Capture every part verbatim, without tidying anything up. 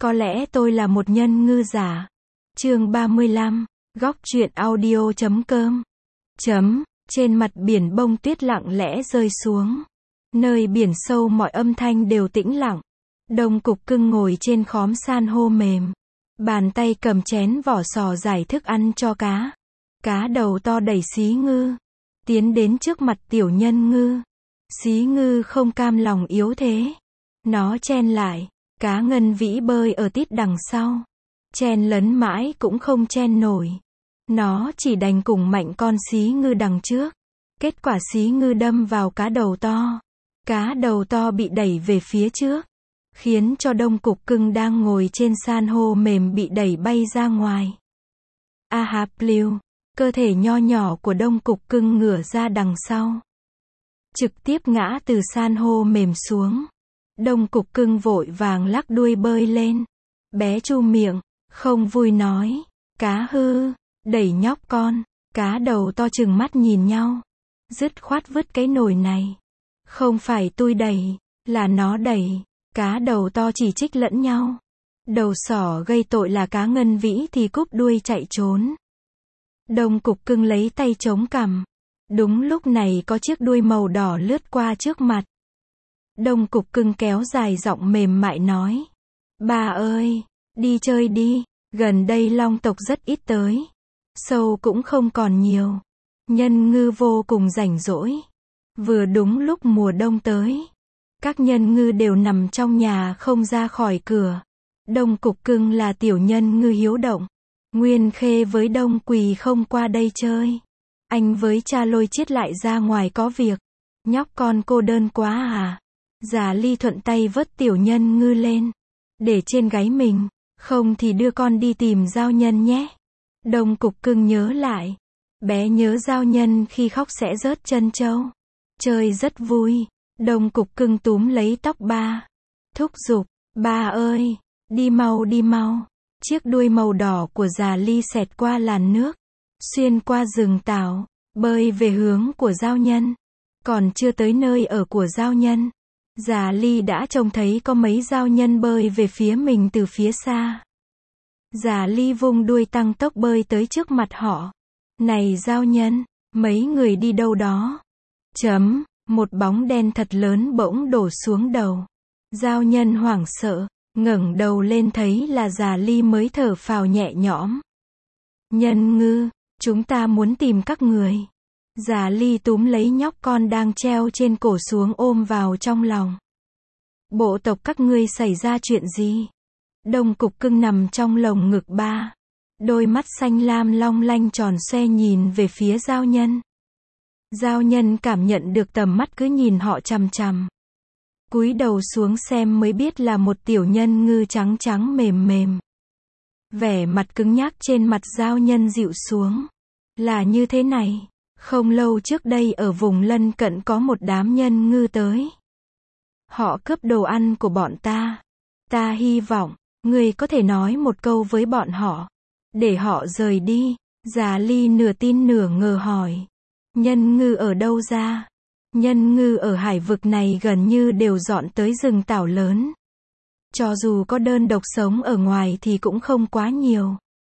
Có lẽ tôi là một nhân ngư giả. Chương ba mươi lăm, góc truyện audio chấm com. Chấm, trên mặt biển bông tuyết lặng lẽ rơi xuống. Nơi biển sâu mọi âm thanh đều tĩnh lặng. Đông Cục Cưng ngồi trên khóm san hô mềm. Bàn tay cầm chén vỏ sò giải thức ăn cho cá. Cá đầu to đẩy xí ngư. Tiến đến trước mặt tiểu nhân ngư. Xí ngư không cam lòng yếu thế. Nó chen lại. Cá ngân vĩ bơi ở tít đằng sau. Chen lấn mãi cũng không chen nổi. Nó chỉ đành cùng mạnh con xí ngư đằng trước. Kết quả xí ngư đâm vào cá đầu to. Cá đầu to bị đẩy về phía trước. Khiến cho Đông Cục Cưng đang ngồi trên san hô mềm bị đẩy bay ra ngoài. A hạp liu. Cơ thể nho nhỏ của Đông Cục Cưng ngửa ra đằng sau. Trực tiếp ngã từ san hô mềm xuống. Đông Cục Cưng vội vàng lắc đuôi bơi lên. Bé chu miệng, không vui nói. Cá hư, đẩy nhóc con. Cá đầu to trừng mắt nhìn nhau. Dứt khoát vứt cái nồi này. Không phải tôi đẩy, là nó đẩy. Cá đầu to chỉ trích lẫn nhau. Đầu sỏ gây tội là cá ngân vĩ thì cúp đuôi chạy trốn. Đông Cục Cưng lấy tay chống cằm. Đúng lúc này có chiếc đuôi màu đỏ lướt qua trước mặt. Đông Cục Cưng kéo dài giọng mềm mại nói. Bà ơi, đi chơi đi, gần đây long tộc rất ít tới. Sâu cũng không còn nhiều. Nhân ngư vô cùng rảnh rỗi. Vừa đúng lúc mùa đông tới. Các nhân ngư đều nằm trong nhà không ra khỏi cửa. Đông Cục Cưng là tiểu nhân ngư hiếu động. Nguyên Khê với Đông Quỳ không qua đây chơi. Anh với cha Lôi Chiết lại ra ngoài có việc. Nhóc con cô đơn quá à? Già Ly thuận tay vớt tiểu nhân ngư lên. Để trên gáy mình. Không thì đưa con đi tìm giao nhân nhé. Đông Cục Cưng nhớ lại. Bé nhớ giao nhân khi khóc sẽ rớt chân trâu. Chơi rất vui. Đông Cục Cưng túm lấy tóc ba. Thúc giục. Ba ơi, đi mau đi mau. Chiếc đuôi màu đỏ của già Ly xẹt qua làn nước. Xuyên qua rừng tảo. Bơi về hướng của giao nhân. Còn chưa tới nơi ở của giao nhân. Già Ly đã trông thấy có mấy giao nhân bơi về phía mình từ phía xa. Già Ly vung đuôi tăng tốc bơi tới trước mặt họ. Này giao nhân, mấy người đi đâu đó? Chấm, một bóng đen thật lớn bỗng đổ xuống đầu. Giao nhân hoảng sợ, ngẩng đầu lên thấy là Già Ly mới thở phào nhẹ nhõm. Nhân ngư, chúng ta muốn tìm các người. Già Ly túm lấy nhóc con đang treo trên cổ xuống ôm vào trong lòng. Bộ tộc các ngươi xảy ra chuyện gì? Đông Cục Cưng nằm trong lồng ngực ba. Đôi mắt xanh lam long lanh tròn xoe nhìn về phía giao nhân. Giao nhân cảm nhận được tầm mắt cứ nhìn họ chằm chằm. Cúi đầu xuống xem mới biết là một tiểu nhân ngư trắng trắng mềm mềm. Vẻ mặt cứng nhắc trên mặt giao nhân dịu xuống. Là như thế này. Không lâu trước đây ở vùng lân cận có một đám nhân ngư tới. Họ cướp đồ ăn của bọn ta. Ta hy vọng, ngươi có thể nói một câu với bọn họ. Để họ rời đi. Già Ly nửa tin nửa ngờ hỏi. Nhân ngư ở đâu ra? Nhân ngư ở hải vực này gần như đều dọn tới rừng tảo lớn. Cho dù có đơn độc sống ở ngoài thì cũng không quá nhiều.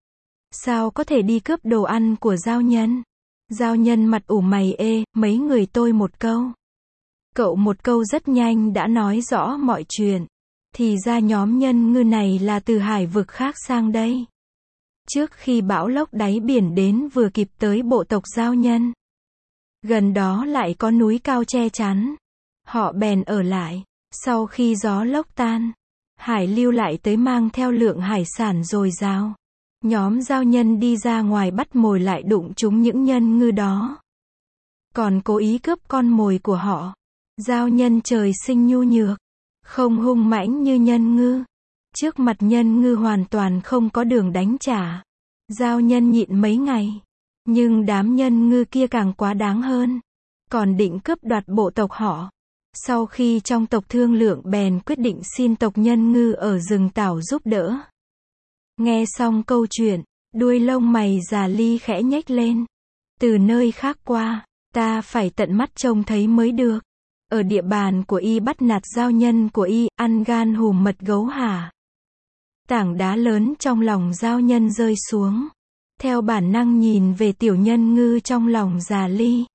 Sao có thể đi cướp đồ ăn của giao nhân? Giao nhân mặt ủ mày ê, mấy người tôi một câu. Cậu một câu rất nhanh đã nói rõ mọi chuyện. Thì ra nhóm nhân ngư này là từ hải vực khác sang đây. Trước khi bão lốc đáy biển đến vừa kịp tới bộ tộc giao nhân. Gần đó lại có núi cao che chắn. Họ bèn ở lại. Sau khi gió lốc tan, hải lưu lại tới mang theo lượng hải sản dồi dào. Nhóm giao nhân đi ra ngoài bắt mồi lại đụng trúng những nhân ngư đó. Còn cố ý cướp con mồi của họ. Giao nhân trời sinh nhu nhược. Không hung mãnh như nhân ngư. Trước mặt nhân ngư hoàn toàn không có đường đánh trả. Giao nhân nhịn mấy ngày. Nhưng đám nhân ngư kia càng quá đáng hơn. Còn định cướp đoạt bộ tộc họ. Sau khi trong tộc thương lượng bèn quyết định xin tộc nhân ngư ở rừng tảo giúp đỡ. Nghe xong câu chuyện, đuôi lông mày Già Ly khẽ nhếch lên. Từ nơi khác qua, ta phải tận mắt trông thấy mới được. Ở địa bàn của y bắt nạt giao nhân của y, ăn gan hùm mật gấu hả? Tảng đá lớn trong lòng giao nhân rơi xuống. Theo bản năng nhìn về tiểu nhân ngư trong lòng già ly.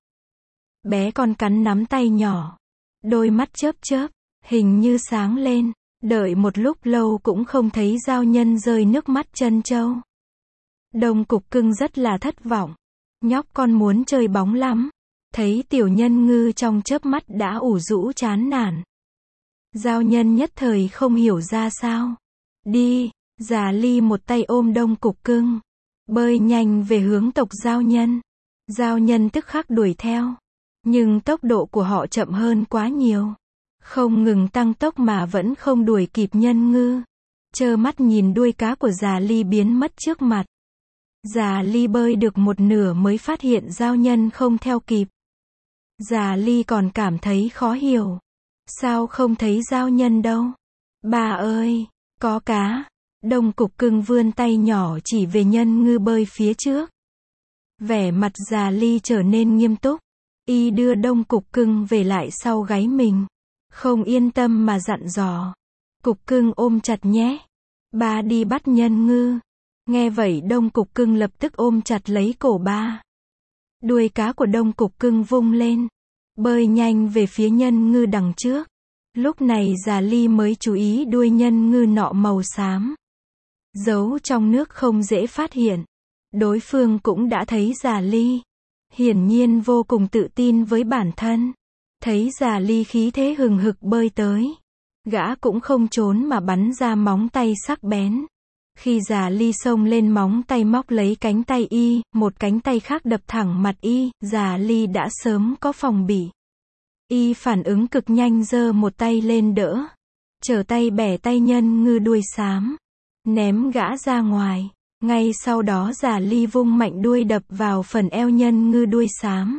Bé con cắn nắm tay nhỏ. Đôi mắt chớp chớp, hình như sáng lên. Đợi một lúc lâu cũng không thấy giao nhân rơi nước mắt trân châu. Đông Cục Cưng rất là thất vọng. Nhóc con muốn chơi bóng lắm. Thấy tiểu nhân ngư trong chớp mắt đã ủ rũ chán nản. Giao nhân nhất thời không hiểu ra sao. Đi, già ly một tay ôm Đông Cục Cưng. Bơi nhanh về hướng tộc giao nhân. Giao nhân tức khắc đuổi theo. Nhưng tốc độ của họ chậm hơn quá nhiều. Không ngừng tăng tốc mà vẫn không đuổi kịp nhân ngư. Trơ mắt nhìn đuôi cá của già ly biến mất trước mặt. Già ly bơi được một nửa mới phát hiện giao nhân không theo kịp. Già ly còn cảm thấy khó hiểu. Sao không thấy giao nhân đâu? Bà ơi, có cá. Đông Cục Cưng vươn tay nhỏ chỉ về nhân ngư bơi phía trước. Vẻ mặt già ly trở nên nghiêm túc. Y đưa Đông Cục Cưng về lại sau gáy mình. Không yên tâm mà dặn dò. Cục Cưng ôm chặt nhé. Ba đi bắt nhân ngư. Nghe vậy Đông Cục Cưng lập tức ôm chặt lấy cổ ba. Đuôi cá của Đông Cục Cưng vung lên. Bơi nhanh về phía nhân ngư đằng trước. Lúc này già ly mới chú ý đuôi nhân ngư nọ màu xám. Giấu trong nước không dễ phát hiện. Đối phương cũng đã thấy già ly. Hiển nhiên vô cùng tự tin với bản thân. Thấy già ly khí thế hừng hực bơi tới. Gã cũng không trốn mà bắn ra móng tay sắc bén. Khi già ly xông lên móng tay móc lấy cánh tay y, một cánh tay khác đập thẳng mặt y, già ly đã sớm có phòng bị. Y phản ứng cực nhanh giơ một tay lên đỡ. Trở tay bẻ tay nhân ngư đuôi xám. Ném gã ra ngoài. Ngay sau đó già ly vung mạnh đuôi đập vào phần eo nhân ngư đuôi xám.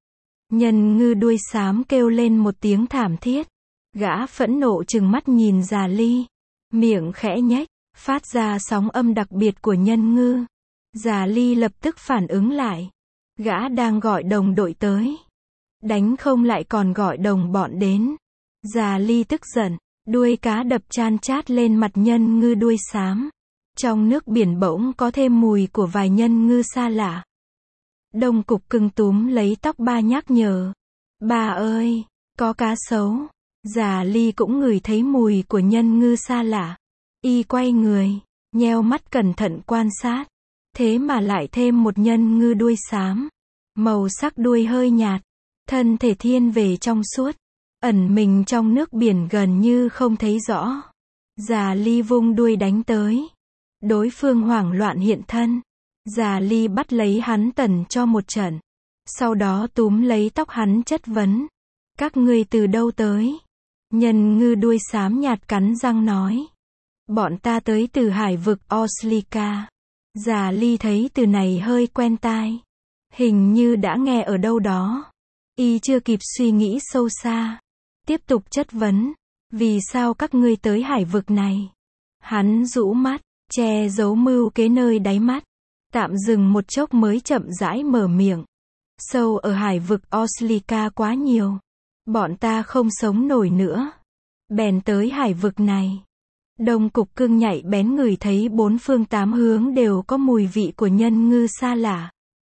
Nhân ngư đuôi xám kêu lên một tiếng thảm thiết. Gã phẫn nộ trừng mắt nhìn già ly. Miệng khẽ nhếch, phát ra sóng âm đặc biệt của nhân ngư. Già ly lập tức phản ứng lại. Gã đang gọi đồng đội tới. Đánh không lại còn gọi đồng bọn đến. Già ly tức giận. Đuôi cá đập chan chát lên mặt nhân ngư đuôi xám. Trong nước biển bỗng có thêm mùi của vài nhân ngư xa lạ. Đông Cục Cưng túm lấy tóc ba nhắc nhở. Ba ơi, có cá sấu. Già ly cũng ngửi thấy mùi của nhân ngư xa lạ. Y quay người, nheo mắt cẩn thận quan sát. Thế mà lại thêm một nhân ngư đuôi xám. Màu sắc đuôi hơi nhạt. Thân thể thiên về trong suốt. Ẩn mình trong nước biển gần như không thấy rõ. Già ly vung đuôi đánh tới. Đối phương hoảng loạn hiện thân. Già ly bắt lấy hắn tẩn cho một trận. Sau đó túm lấy tóc hắn chất vấn. Các ngươi từ đâu tới? Nhân ngư đuôi xám nhạt cắn răng nói. Bọn ta tới từ hải vực Oslika. Già ly thấy từ này hơi quen tai. Hình như đã nghe ở đâu đó. Y chưa kịp suy nghĩ sâu xa. Tiếp tục chất vấn. Vì sao các ngươi tới hải vực này? Hắn rũ mắt, che giấu mưu kế nơi đáy mắt. Tạm dừng một chốc mới chậm rãi mở miệng. Sâu ở hải vực Oslika quá nhiều. Bọn ta không sống nổi nữa. Bèn tới hải vực này. Đông Cục Cưng nhạy bén ngửi thấy bốn phương tám hướng đều có mùi vị của nhân ngư xa lạ.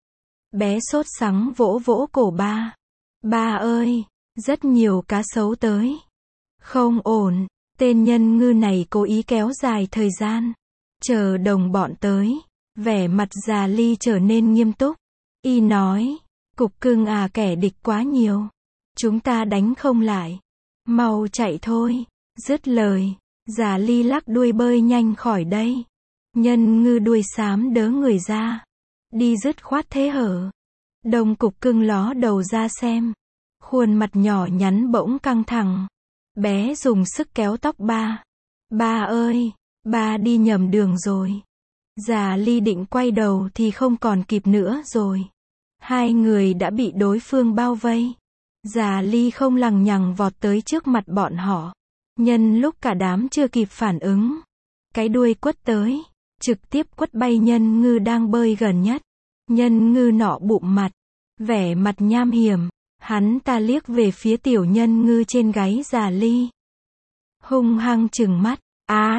Bé sốt sắng vỗ vỗ cổ ba. Ba ơi, rất nhiều cá sấu tới. Không ổn, tên nhân ngư này cố ý kéo dài thời gian. Chờ đồng bọn tới. Vẻ mặt già ly trở nên nghiêm túc. Y nói, Cục Cưng à, kẻ địch quá nhiều. Chúng ta đánh không lại. Mau chạy thôi. Dứt lời, già ly lắc đuôi bơi nhanh khỏi đây. Nhân ngư đuôi xám đớ người ra. Đi dứt khoát thế hở. Đông Cục Cưng ló đầu ra xem. Khuôn mặt nhỏ nhắn bỗng căng thẳng. Bé dùng sức kéo tóc ba. Ba ơi, ba đi nhầm đường rồi. Già ly định quay đầu thì không còn kịp nữa rồi. Hai người đã bị đối phương bao vây. Già ly không lằng nhằng vọt tới trước mặt bọn họ. Nhân lúc cả đám chưa kịp phản ứng. Cái đuôi quất tới. Trực tiếp quất bay nhân ngư đang bơi gần nhất. Nhân ngư nọ bụng mặt. Vẻ mặt nham hiểm. Hắn ta liếc về phía tiểu nhân ngư trên gáy già ly. Hung hăng trừng mắt. Á,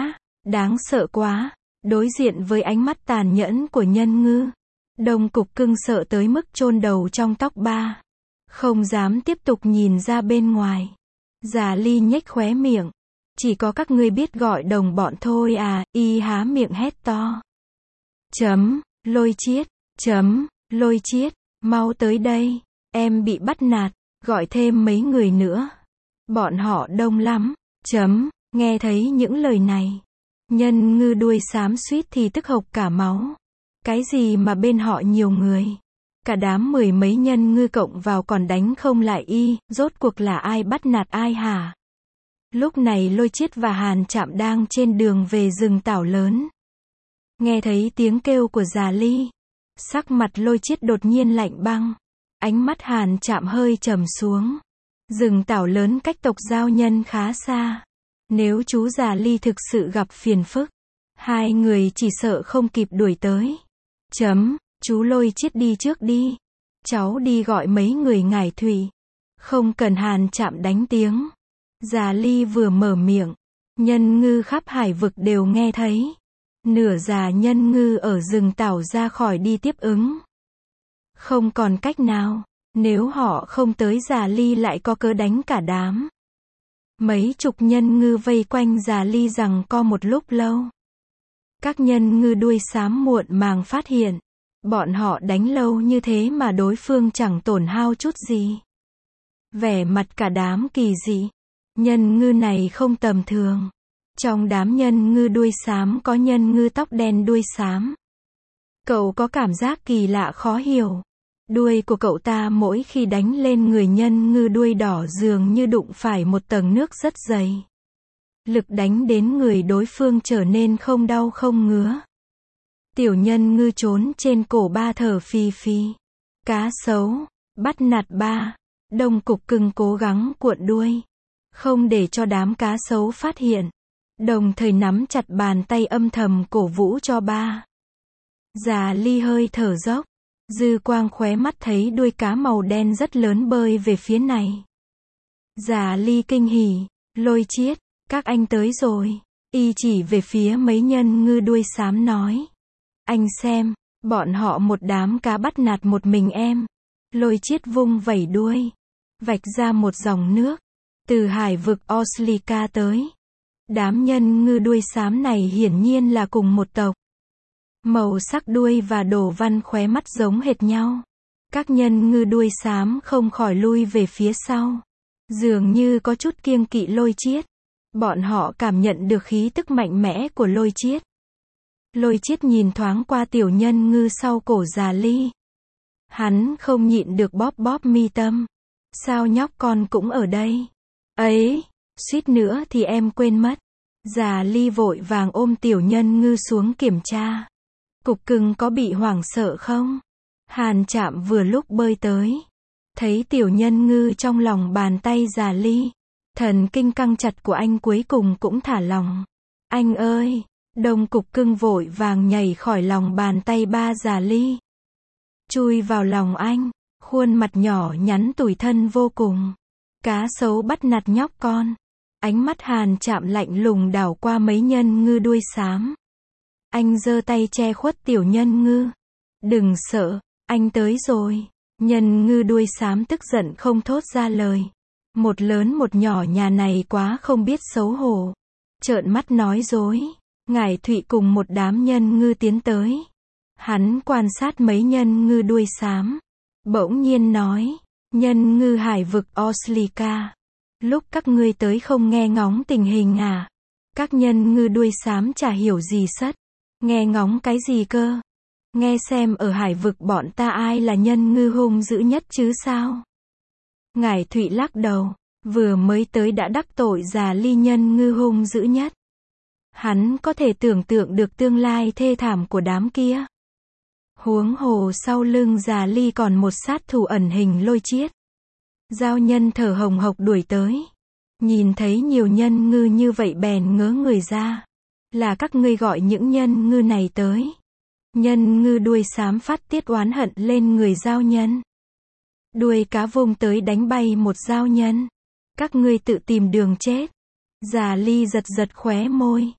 Đáng sợ quá. Đối diện với ánh mắt tàn nhẫn của nhân ngư, Đông Cục Cưng sợ tới mức chôn đầu trong tóc ba. Không dám tiếp tục nhìn ra bên ngoài. Già Ly nhếch khóe miệng. Chỉ có các ngươi biết gọi đồng bọn thôi à, y há miệng hét to. Chấm, Lôi Chiết, chấm, Lôi Chiết, mau tới đây, em bị bắt nạt, gọi thêm mấy người nữa. Bọn họ đông lắm, chấm, nghe thấy những lời này. Nhân ngư đuôi xám suýt thì tức hộc cả máu. Cái gì mà bên họ nhiều người? Cả đám mười mấy nhân ngư cộng vào còn đánh không lại y, rốt cuộc là ai bắt nạt ai hả? Lúc này Lôi Chiết và Hàn Trạm đang trên đường về rừng tảo lớn. Nghe thấy tiếng kêu của Già Ly, sắc mặt Lôi Chiết đột nhiên lạnh băng. Ánh mắt Hàn Trạm hơi trầm xuống. Rừng tảo lớn cách tộc Giao Nhân khá xa. Nếu chú Già Ly thực sự gặp phiền phức, hai người chỉ sợ không kịp đuổi tới. Chấm, chú Lôi Chiết đi trước đi. Cháu đi gọi mấy người ngải thủy. Không cần Hàn Trạm đánh tiếng. Già Ly vừa mở miệng, nhân ngư khắp hải vực đều nghe thấy. Nửa già nhân ngư ở rừng tảo ra khỏi đi tiếp ứng. Không còn cách nào, nếu họ không tới Già Ly lại có cớ đánh cả đám. Mấy chục nhân ngư vây quanh Già Ly giằng co một lúc lâu. Các nhân ngư đuôi xám muộn màng phát hiện, bọn họ đánh lâu như thế mà đối phương chẳng tổn hao chút gì. Vẻ mặt cả đám kỳ dị. Nhân ngư này không tầm thường. Trong đám nhân ngư đuôi xám có nhân ngư tóc đen đuôi xám. Cậu có cảm giác kỳ lạ khó hiểu. Đuôi của cậu ta mỗi khi đánh lên người nhân ngư đuôi đỏ dường như đụng phải một tầng nước rất dày. Lực đánh đến người đối phương trở nên không đau không ngứa. Tiểu nhân ngư trốn trên cổ ba thở phì phì. Cá sấu, bắt nạt ba. Đông Cục Cưng cố gắng cuộn đuôi, không để cho đám cá sấu phát hiện. Đồng thời nắm chặt bàn tay âm thầm cổ vũ cho ba. Già Ly hơi thở dốc. Dư quang khóe mắt thấy đuôi cá màu đen rất lớn bơi về phía này. Già Ly kinh hỉ. Lôi Chiết, các anh tới rồi. Y chỉ về phía mấy nhân ngư đuôi xám nói. Anh xem, bọn họ một đám cá bắt nạt một mình em. Lôi Chiết vung vẩy đuôi, vạch ra một dòng nước. Từ hải vực Oslika tới. Đám nhân ngư đuôi xám này hiển nhiên là cùng một tộc. Màu sắc đuôi và đồ văn khóe mắt giống hệt nhau. Các nhân ngư đuôi xám không khỏi lui về phía sau. Dường như có chút kiêng kỵ Lôi Chiết. Bọn họ cảm nhận được khí tức mạnh mẽ của Lôi Chiết. Lôi Chiết nhìn thoáng qua tiểu nhân ngư sau cổ Già Ly. Hắn không nhịn được bóp bóp mi tâm. Sao nhóc con cũng ở đây? Ấy, suýt nữa thì em quên mất. Già Ly vội vàng ôm tiểu nhân ngư xuống kiểm tra. Cục Cưng có bị hoảng sợ không? Hàn Trạm vừa lúc bơi tới. Thấy tiểu nhân ngư trong lòng bàn tay Già Ly. Thần kinh căng chặt của anh cuối cùng cũng thả lỏng. Anh ơi! Đông Cục Cưng vội vàng nhảy khỏi lòng bàn tay ba Già Ly. Chui vào lòng anh. Khuôn mặt nhỏ nhắn tủi thân vô cùng. Cá sấu bắt nạt nhóc con. Ánh mắt Hàn Trạm lạnh lùng đảo qua mấy nhân ngư đuôi xám. Anh giơ tay che khuất tiểu nhân ngư. Đừng sợ, anh tới rồi. Nhân ngư đuôi xám tức giận không thốt ra lời. Một lớn một nhỏ nhà này quá không biết xấu hổ. Trợn mắt nói dối. Ngải Thụy cùng một đám nhân ngư tiến tới. Hắn quan sát mấy nhân ngư đuôi xám. Bỗng nhiên nói. Nhân ngư hải vực Oslika. Lúc các ngươi tới không nghe ngóng tình hình à? Các nhân ngư đuôi xám chả hiểu gì sất. Nghe ngóng cái gì cơ? Nghe xem ở hải vực bọn ta ai là nhân ngư hung dữ nhất chứ sao? Ngải Thụy lắc đầu. Vừa mới tới đã đắc tội Già Ly nhân ngư hung dữ nhất. Hắn có thể tưởng tượng được tương lai thê thảm của đám kia. Huống hồ sau lưng Già Ly còn một sát thủ ẩn hình Lôi Chiết. Giao Nhân thở hồng hộc đuổi tới. Nhìn thấy nhiều nhân ngư như vậy bèn ngớ người ra. Là các ngươi gọi những nhân ngư này tới. Nhân ngư đuôi xám phát tiết oán hận lên người Giao Nhân. Đuôi cá vung tới đánh bay một Giao Nhân. Các ngươi tự tìm đường chết. Già Ly giật giật khóe môi.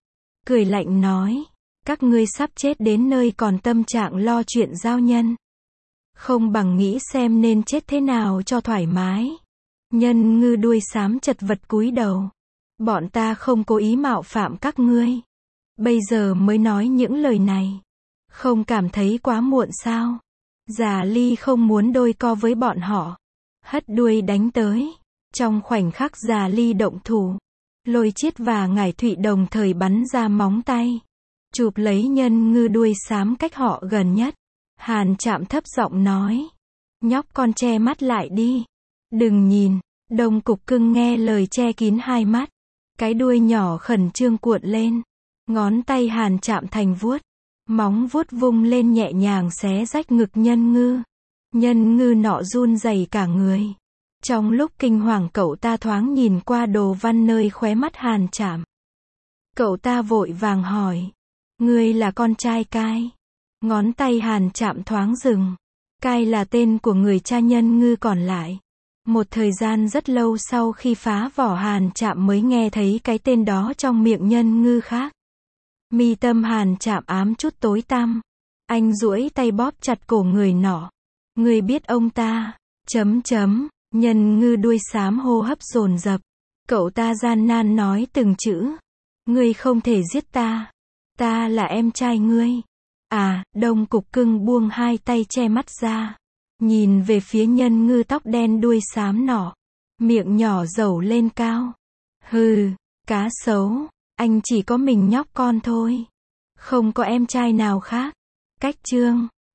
cười lạnh nói. Các ngươi sắp chết đến nơi còn tâm trạng lo chuyện giao nhân. Không bằng nghĩ xem nên chết thế nào cho thoải mái. Nhân ngư đuôi xám chật vật cúi đầu. Bọn ta không cố ý mạo phạm các ngươi. Bây giờ mới nói những lời này. Không cảm thấy quá muộn sao? Già Ly không muốn đôi co với bọn họ. Hất đuôi đánh tới. Trong khoảnh khắc Già Ly động thủ. Lôi Chiết và Ngải Thụy đồng thời bắn ra móng tay. Chụp lấy nhân ngư đuôi xám cách họ gần nhất. Hàn Trạm thấp giọng nói. Nhóc con che mắt lại đi. Đừng nhìn. Đông Cục Cưng nghe lời che kín hai mắt. Cái đuôi nhỏ khẩn trương cuộn lên. Ngón tay Hàn Trạm thành vuốt. Móng vuốt vung lên nhẹ nhàng xé rách ngực nhân ngư. Nhân ngư nọ run rẩy cả người. Trong lúc kinh hoàng cậu ta thoáng nhìn qua đồ văn nơi khóe mắt Hàn Trạm. Cậu ta vội vàng hỏi. Ngươi là con trai Cai. Ngón tay Hàn Trạm thoáng dừng. Cai là tên của người cha nhân ngư còn lại. Một thời gian rất lâu sau khi phá vỏ Hàn Trạm mới nghe thấy cái tên đó trong miệng nhân ngư khác. Mi tâm Hàn Trạm ám chút tối tăm. Anh duỗi tay bóp chặt cổ người nọ. Ngươi biết ông ta. Chấm chấm. Nhân ngư đuôi xám hô hấp dồn dập. Cậu ta gian nan nói từng chữ. Ngươi không thể giết ta. Ta là em trai ngươi. À, Đông Cục Cưng buông hai tay che mắt ra. Nhìn về phía nhân ngư tóc đen đuôi xám nọ. Miệng nhỏ dẩu lên cao. Hừ, cá sấu. Anh chỉ có mình nhóc con thôi. Không có em trai nào khác. Cách chương.